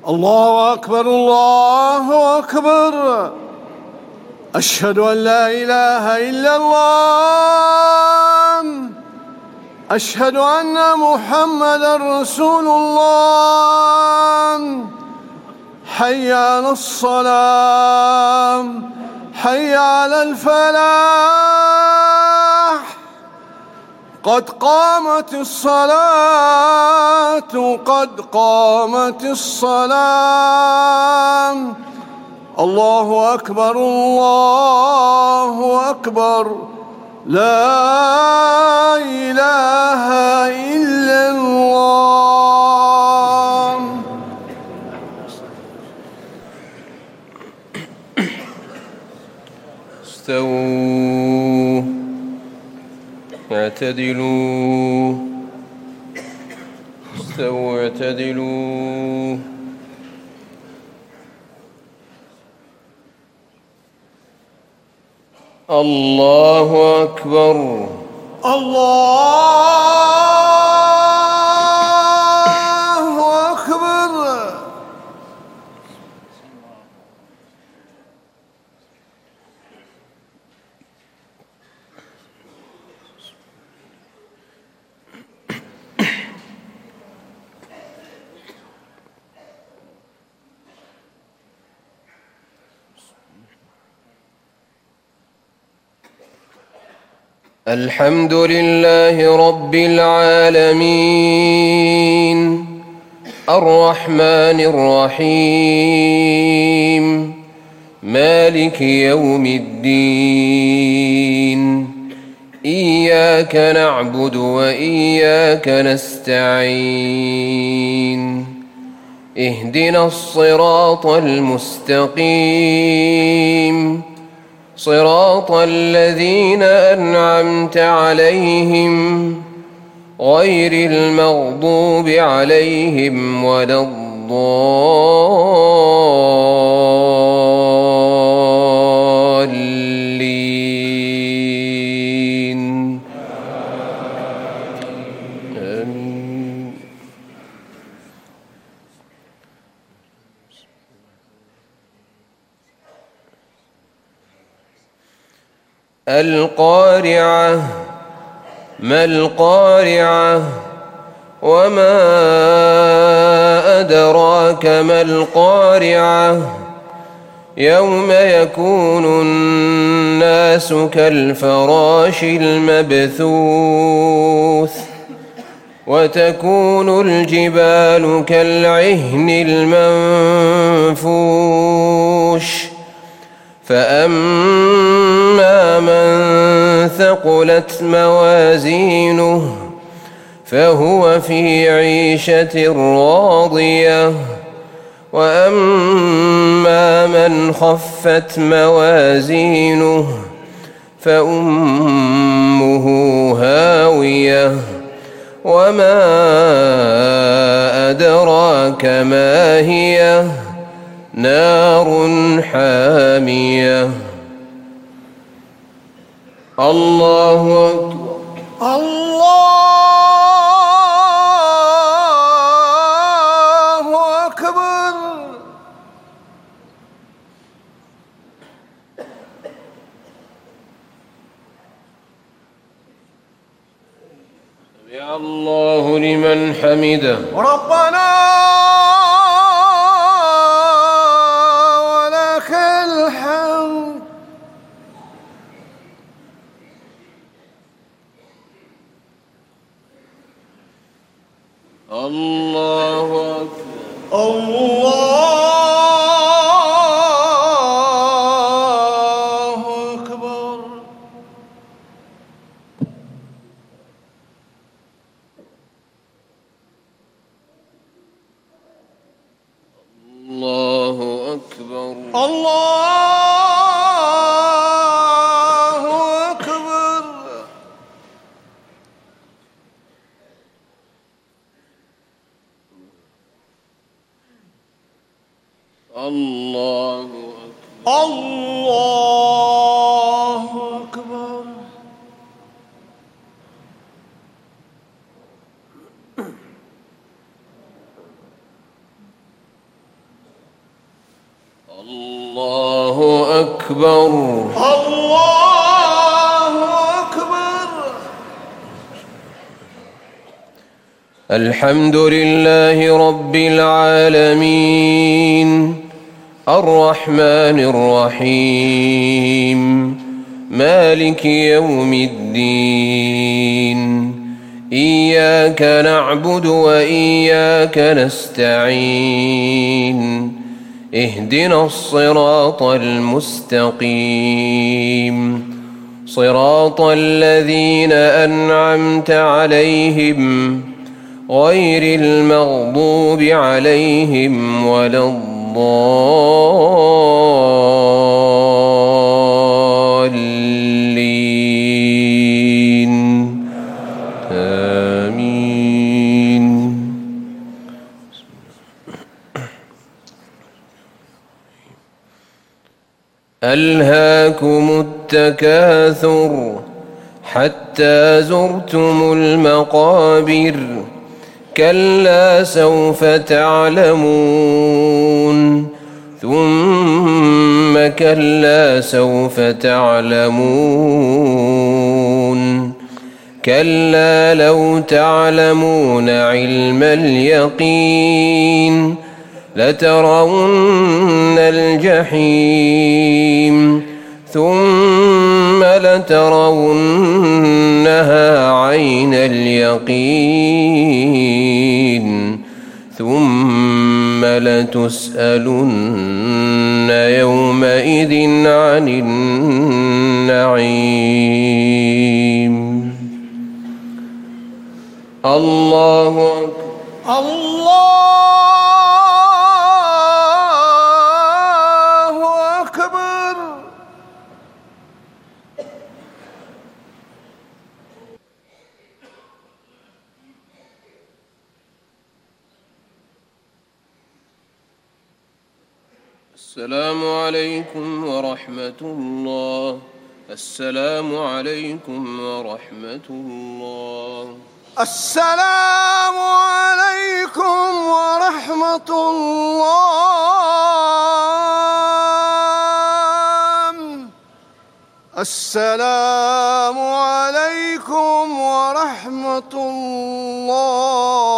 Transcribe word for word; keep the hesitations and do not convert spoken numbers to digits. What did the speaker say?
الله أكبر الله أكبر. أشهد أن لا إله إلا الله. أشهد أن محمدًا رسول الله. حي على الصلاة، حي على الفلاح، قد قامت الصلاة، قد قامت الصلاة. الله أكبر الله أكبر. لا إله إلا الله. استووا اعتدلوا استووا اعتدلوا. الله أكبر الله أكبر. الحمد لله رب العالمين الرحمن الرحيم مالك يوم الدين. إياك نعبد وإياك نستعين. اهدنا الصراط المستقيم صراط الذين أنعمت عليهم غير المغضوب عليهم ولا الضالين. آمين. القارعة ما القارعة وما أدراك ما القارعة. يوم يكون الناس كالفراش المبثوث وتكون الجبال كالعهن المنفوش. فأما من ثقلت موازينه فهو في عيشة راضية. وأما من خفت موازينه فأمه هاوية. وما أدراك ما هي نار حامية. الله أكبر الله أكبر. سمع الله لمن حمده. ربنا ولك الحمد. الله أكبر الله أكبر. الله أكبر الله أكبر. الله أكبر الله أكبر. الله أكبر. الله أكبر. الحمد لله رب العالمين الرحمن الرحيم مالك يوم الدين إياك نعبد وإياك نستعين اهدنا الصراط المستقيم صراط الذين أنعمت عليهم غير المغضوب عليهم ولا الضالين آمين. ألهاكم التكاثر حتى زرتم المقابر كلا سوف تعلمون ثم كلا سوف تعلمون كلا لو تعلمون علم اليقين لترون الجحيم ثم لترونها عين اليقين ثم لتسألن يومئذ عن النعيم. الله أكبر. الله أكبر. السلام عليكم ورحمة الله. السلام عليكم ورحمة الله. السلام عليكم ورحمة الله. السلام عليكم ورحمة الله.